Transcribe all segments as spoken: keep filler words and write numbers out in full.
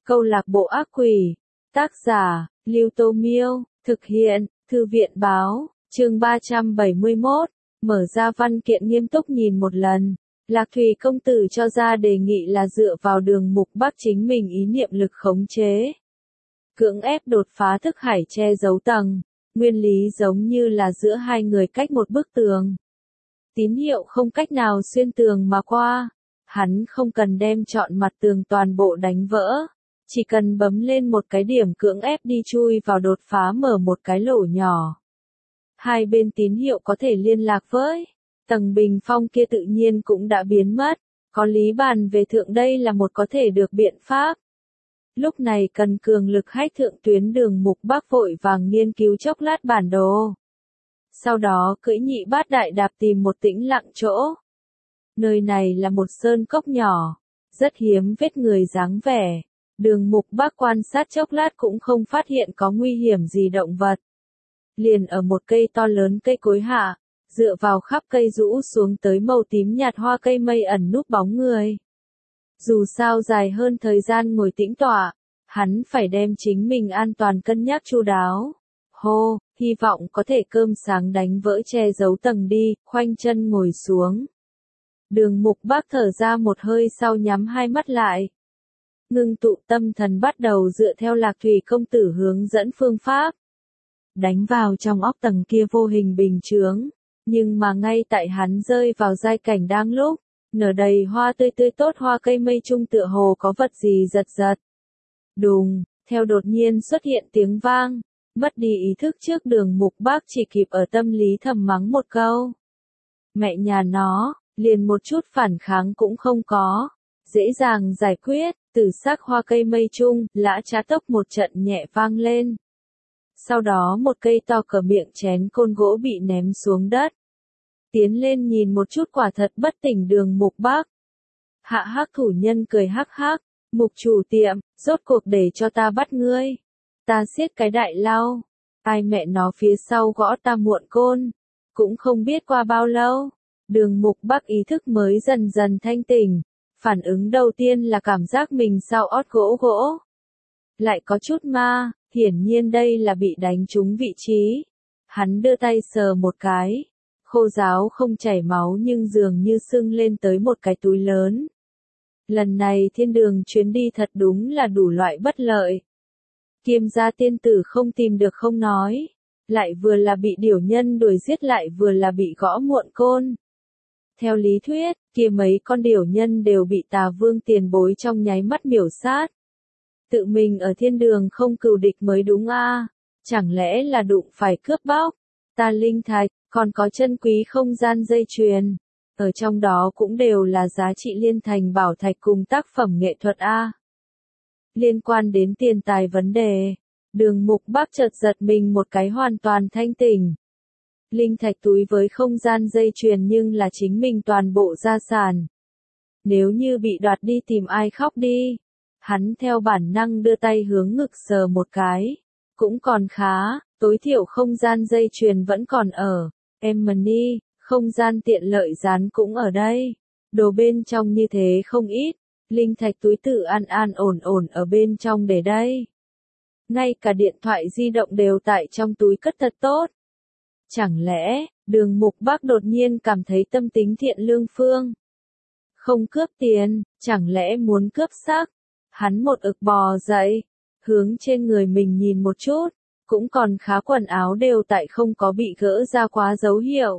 Câu lạc bộ ác quỷ. Tác giả, Lưu Tô Miêu. Thực hiện, Thư viện Báo. Chương ba trăm bảy mươi mốt. Mở ra văn kiện nghiêm túc nhìn một lần. Lạc Thủy công tử cho ra đề nghị là dựa vào Đường Mục Bắc chính mình ý niệm lực khống chế. Cưỡng ép đột phá thức hải che giấu tầng. Nguyên lý giống như là giữa hai người cách một bức tường. Tín hiệu không cách nào xuyên tường mà qua. Hắn không cần đem trọn mặt tường toàn bộ đánh vỡ. Chỉ cần bấm lên một cái điểm cưỡng ép đi chui vào đột phá mở một cái lỗ nhỏ. Hai bên tín hiệu có thể liên lạc với. Tầng bình phong kia tự nhiên cũng đã biến mất. Có lý bàn về thượng đây là một có thể được biện pháp. Lúc này cần cường lực hách thượng tuyến Đường Mục Bắc vội vàng nghiên cứu chốc lát bản đồ. Sau đó cưỡi nhị bát đại đạp tìm một tĩnh lặng chỗ. Nơi này là một sơn cốc nhỏ, rất hiếm vết người dáng vẻ. Đường Mục Bắc quan sát chốc lát cũng không phát hiện có nguy hiểm gì động vật. Liền ở một cây to lớn cây cối hạ, dựa vào khắp cây rũ xuống tới màu tím nhạt hoa cây mây ẩn núp bóng người. Dù sao dài hơn thời gian ngồi tĩnh tọa, hắn phải đem chính mình an toàn cân nhắc chu đáo. Hô, hy vọng có thể cơm sáng đánh vỡ che giấu tầng đi, khoanh chân ngồi xuống. Đường Mục Bắc thở ra một hơi sau nhắm hai mắt lại. Ngưng tụ tâm thần bắt đầu dựa theo Lạc Thủy công tử hướng dẫn phương pháp. Đánh vào trong óc tầng kia vô hình bình chướng. Nhưng mà ngay tại hắn rơi vào giai cảnh đang lúc, nở đầy hoa tươi tươi tốt hoa cây mây trung tựa hồ có vật gì giật giật. Đùng, theo đột nhiên xuất hiện tiếng vang, mất đi ý thức trước Đường Mục Bắc chỉ kịp ở tâm lý thầm mắng một câu. Mẹ nhà nó, liền một chút phản kháng cũng không có. Dễ dàng giải quyết, từ xác hoa cây mây trung, lã trá tốc một trận nhẹ vang lên. Sau đó một cây to cỡ miệng chén côn gỗ bị ném xuống đất. Tiến lên nhìn một chút quả thật bất tỉnh Đường Mục Bắc. Hạ hắc thủ nhân cười hắc hắc, Mục chủ tiệm, rốt cuộc để cho ta bắt ngươi. Ta siết cái đại lao, ai mẹ nó phía sau gõ ta muộn côn. Cũng không biết qua bao lâu, Đường Mục Bắc ý thức mới dần dần thanh tỉnh. Phản ứng đầu tiên là cảm giác mình sau ót gỗ gỗ. Lại có chút ma, hiển nhiên đây là bị đánh trúng vị trí. Hắn đưa tay sờ một cái. Khô ráo không chảy máu nhưng dường như sưng lên tới một cái túi lớn. Lần này thiên đường chuyến đi thật đúng là đủ loại bất lợi. Kiêm gia tiên tử không tìm được không nói. Lại vừa là bị điểu nhân đuổi giết lại vừa là bị gõ muộn côn. Theo lý thuyết, kia mấy con điểu nhân đều bị Tà Vương tiền bối trong nháy mắt miểu sát. Tự mình ở thiên đường không cừu địch mới đúng a, à? Chẳng lẽ là đụng phải cướp bóc? Ta linh thạch, còn có chân quý không gian dây chuyền. Ở trong đó cũng đều là giá trị liên thành bảo thạch cùng tác phẩm nghệ thuật a. À? Liên quan đến tiền tài vấn đề, Đường Mục Bắc chợt giật mình một cái hoàn toàn thanh tỉnh. Linh thạch túi với không gian dây chuyền nhưng là chính mình toàn bộ gia sản. Nếu như bị đoạt đi tìm ai khóc đi. Hắn theo bản năng đưa tay hướng ngực sờ một cái. Cũng còn khá, tối thiểu không gian dây chuyền vẫn còn ở. Emily, không gian tiện lợi dán cũng ở đây. Đồ bên trong như thế không ít. Linh thạch túi tự an an ổn ổn ở bên trong để đây. Ngay cả điện thoại di động đều tại trong túi cất thật tốt. Chẳng lẽ, Đường Mục Bắc đột nhiên cảm thấy tâm tính thiện lương phương. Không cướp tiền, chẳng lẽ muốn cướp xác? Hắn một ực bò dậy, hướng trên người mình nhìn một chút, cũng còn khá quần áo đều tại không có bị gỡ ra quá dấu hiệu.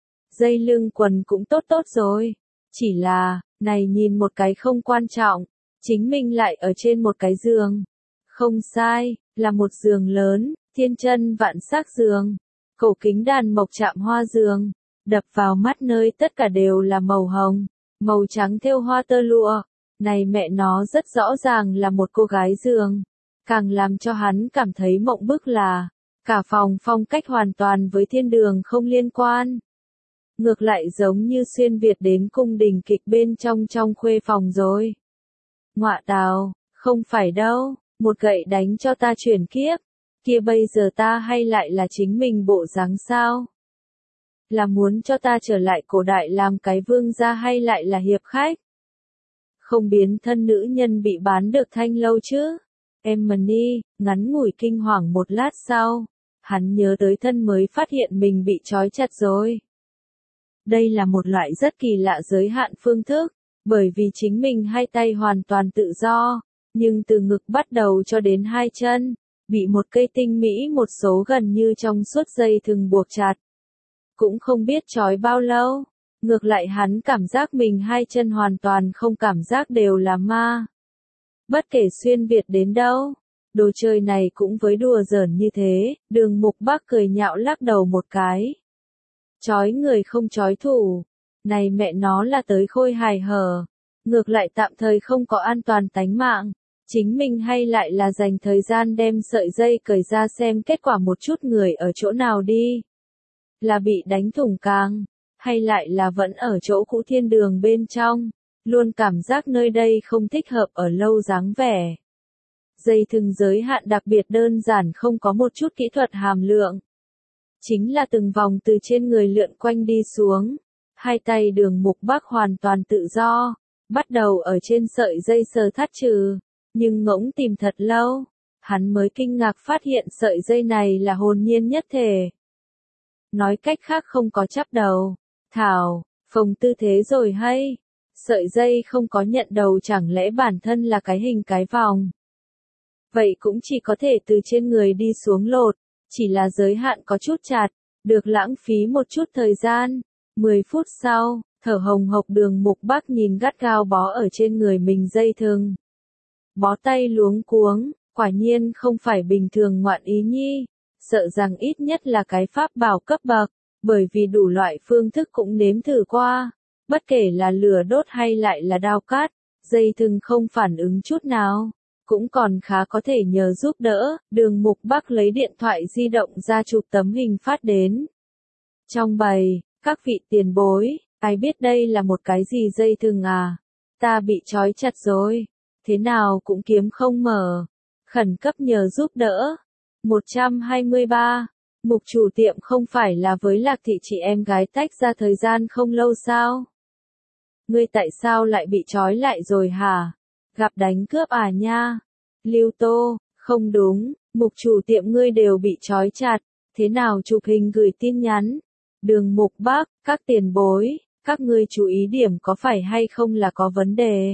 Dây lưng quần cũng tốt tốt rồi, chỉ là, này nhìn một cái không quan trọng, chính mình lại ở trên một cái giường. Không sai, là một giường lớn, thiên chân vạn sắc giường. Cổ kính đàn mộc chạm hoa giường, đập vào mắt nơi tất cả đều là màu hồng, màu trắng thêu hoa tơ lụa. Này mẹ nó rất rõ ràng là một cô gái giường. Càng làm cho hắn cảm thấy mộng bức là, cả phòng phong cách hoàn toàn với thiên đường không liên quan. Ngược lại giống như xuyên Việt đến cung đình kịch bên trong trong khuê phòng rồi. Ngọa tào, không phải đâu, một gậy đánh cho ta chuyển kiếp. Kia bây giờ ta hay lại là chính mình bộ dáng sao? Là muốn cho ta trở lại cổ đại làm cái vương gia hay lại là hiệp khách? Không biến thân nữ nhân bị bán được thanh lâu chứ. Emily, ngắn ngủi kinh hoàng một lát sau. Hắn nhớ tới thân mới phát hiện mình bị trói chặt rồi. Đây là một loại rất kỳ lạ giới hạn phương thức, bởi vì chính mình hai tay hoàn toàn tự do, nhưng từ ngực bắt đầu cho đến hai chân, bị một cây tinh mỹ một số gần như trong suốt dây thừng buộc chặt. Cũng không biết trói bao lâu, ngược lại hắn cảm giác mình hai chân hoàn toàn không cảm giác đều là ma. Bất kể xuyên Việt đến đâu, đồ chơi này cũng với đùa giỡn như thế, Đường Mục Bắc cười nhạo lắc đầu một cái. Chói người không chói thủ, này mẹ nó là tới khôi hài hở, ngược lại tạm thời không có an toàn tánh mạng, chính mình hay lại là dành thời gian đem sợi dây cởi ra xem kết quả một chút người ở chỗ nào đi. Là bị đánh thủng càng, hay lại là vẫn ở chỗ cũ thiên đường bên trong, luôn cảm giác nơi đây không thích hợp ở lâu dáng vẻ. Dây thừng giới hạn đặc biệt đơn giản không có một chút kỹ thuật hàm lượng. Chính là từng vòng từ trên người lượn quanh đi xuống, hai tay Đường Mục Bắc hoàn toàn tự do, bắt đầu ở trên sợi dây sờ thắt trừ, nhưng ngỗng tìm thật lâu, hắn mới kinh ngạc phát hiện sợi dây này là hồn nhiên nhất thể. Nói cách khác không có chắp đầu, thảo, phồng tư thế rồi hay, sợi dây không có nhận đầu chẳng lẽ bản thân là cái hình cái vòng. Vậy cũng chỉ có thể từ trên người đi xuống lột, chỉ là giới hạn có chút chặt, được lãng phí một chút thời gian. mười phút sau, thở hồng hộc Đường Mục Bắc nhìn gắt gao bó ở trên người mình dây thừng. Bó tay luống cuống, quả nhiên không phải bình thường ngoạn ý nhi, sợ rằng ít nhất là cái pháp bảo cấp bậc, bởi vì đủ loại phương thức cũng nếm thử qua, bất kể là lửa đốt hay lại là đao cát, dây thừng không phản ứng chút nào. Cũng còn khá có thể nhờ giúp đỡ, Đường Mục Bắc lấy điện thoại di động ra chụp tấm hình phát đến. Trong bầy, các vị tiền bối, ai biết đây là một cái gì dây thừng à? Ta bị trói chặt rồi, thế nào cũng kiếm không mở, khẩn cấp nhờ giúp đỡ. một trăm hai mươi ba, Mục chủ tiệm không phải là với Lạc Thị chị em gái tách ra thời gian không lâu sao? Ngươi tại sao lại bị trói lại rồi hả? Gặp đánh cướp à nha? Lưu Tô, không đúng, Mục chủ tiệm ngươi đều bị trói chặt, thế nào chụp hình gửi tin nhắn? Đường Mục Bắc, các tiền bối, các ngươi chú ý điểm có phải hay không là có vấn đề.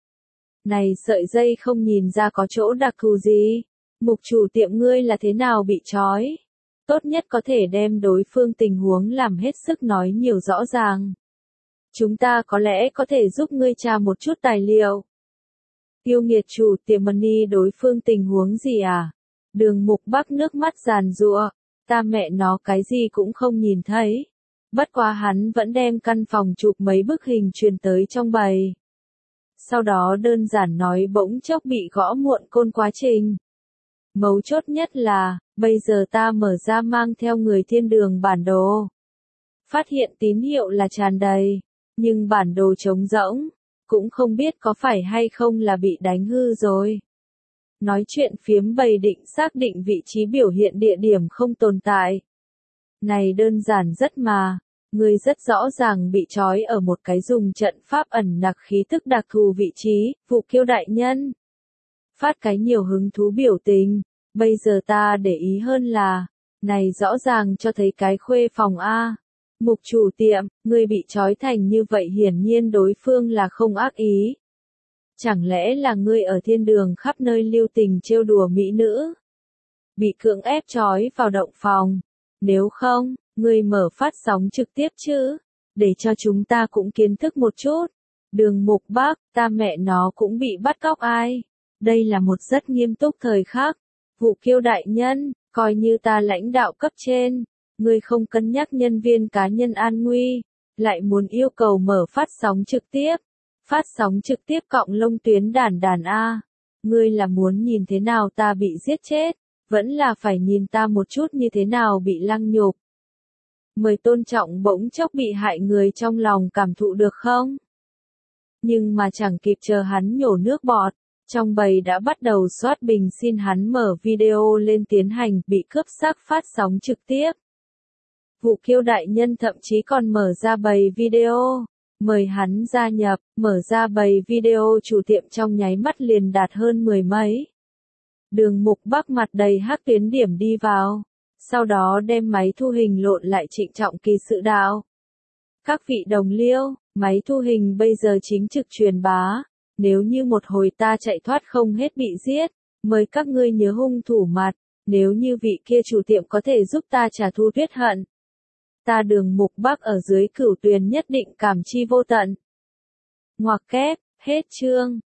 Này sợi dây không nhìn ra có chỗ đặc thù gì, Mục chủ tiệm ngươi là thế nào bị trói? Tốt nhất có thể đem đối phương tình huống làm hết sức nói nhiều rõ ràng. Chúng ta có lẽ có thể giúp ngươi tra một chút tài liệu. Yêu nghiệt chủ tiệm Money đối phương tình huống gì à? Đường Mục Bắc nước mắt giàn giụa, ta mẹ nó cái gì cũng không nhìn thấy. Bất quá hắn vẫn đem căn phòng chụp mấy bức hình truyền tới trong bầy. Sau đó đơn giản nói bỗng chốc bị gõ muộn côn quá trình. Mấu chốt nhất là, bây giờ ta mở ra mang theo người thiên đường bản đồ. Phát hiện tín hiệu là tràn đầy, nhưng bản đồ trống rỗng, cũng không biết có phải hay không là bị đánh hư rồi. Nói chuyện phiếm bầy định xác định vị trí biểu hiện địa điểm không tồn tại. Này đơn giản rất mà, người rất rõ ràng bị trói ở một cái dùng trận pháp ẩn nặc khí tức đặc thù vị trí, Vụ Kiêu đại nhân. Phát cái nhiều hứng thú biểu tình, bây giờ ta để ý hơn là, này rõ ràng cho thấy cái khuê phòng A. Mục chủ tiệm, người bị trói thành như vậy hiển nhiên đối phương là không ác ý. Chẳng lẽ là ngươi ở thiên đường khắp nơi lưu tình trêu đùa mỹ nữ? Bị cưỡng ép trói vào động phòng. Nếu không, ngươi mở phát sóng trực tiếp chứ, để cho chúng ta cũng kiến thức một chút. Đường Mục Bắc, ta mẹ nó cũng bị bắt cóc ai? Đây là một rất nghiêm túc thời khắc. Vụ Kiêu đại nhân, coi như ta lãnh đạo cấp trên, ngươi không cân nhắc nhân viên cá nhân an nguy, lại muốn yêu cầu mở phát sóng trực tiếp. Phát sóng trực tiếp cộng lông tuyến đàn đàn A. Ngươi là muốn nhìn thế nào ta bị giết chết, vẫn là phải nhìn ta một chút như thế nào bị lăng nhục. Mời tôn trọng bỗng chốc bị hại người trong lòng cảm thụ được không? Nhưng mà chẳng kịp chờ hắn nhổ nước bọt, trong bầy đã bắt đầu soát bình xin hắn mở video lên tiến hành bị cướp xác phát sóng trực tiếp. Vụ Kiêu đại nhân thậm chí còn mở ra bầy video, Mời hắn gia nhập, mở ra bầy video chủ tiệm trong nháy mắt liền đạt hơn mười mấy. Đường Mục Bắc mặt đầy hắc tuyến điểm đi vào, sau đó đem máy thu hình lộn lại trịnh trọng kỳ sự đạo. Các vị đồng liêu, máy thu hình bây giờ chính trực truyền bá, nếu như một hồi ta chạy thoát không hết bị giết, mời các ngươi nhớ hung thủ mặt, nếu như vị kia chủ tiệm có thể giúp ta trả thù tuyết hận. Ta Đường Mục Bắc ở dưới Cửu Tuyền nhất định cảm chi vô tận. Ngoặc kép, hết chương.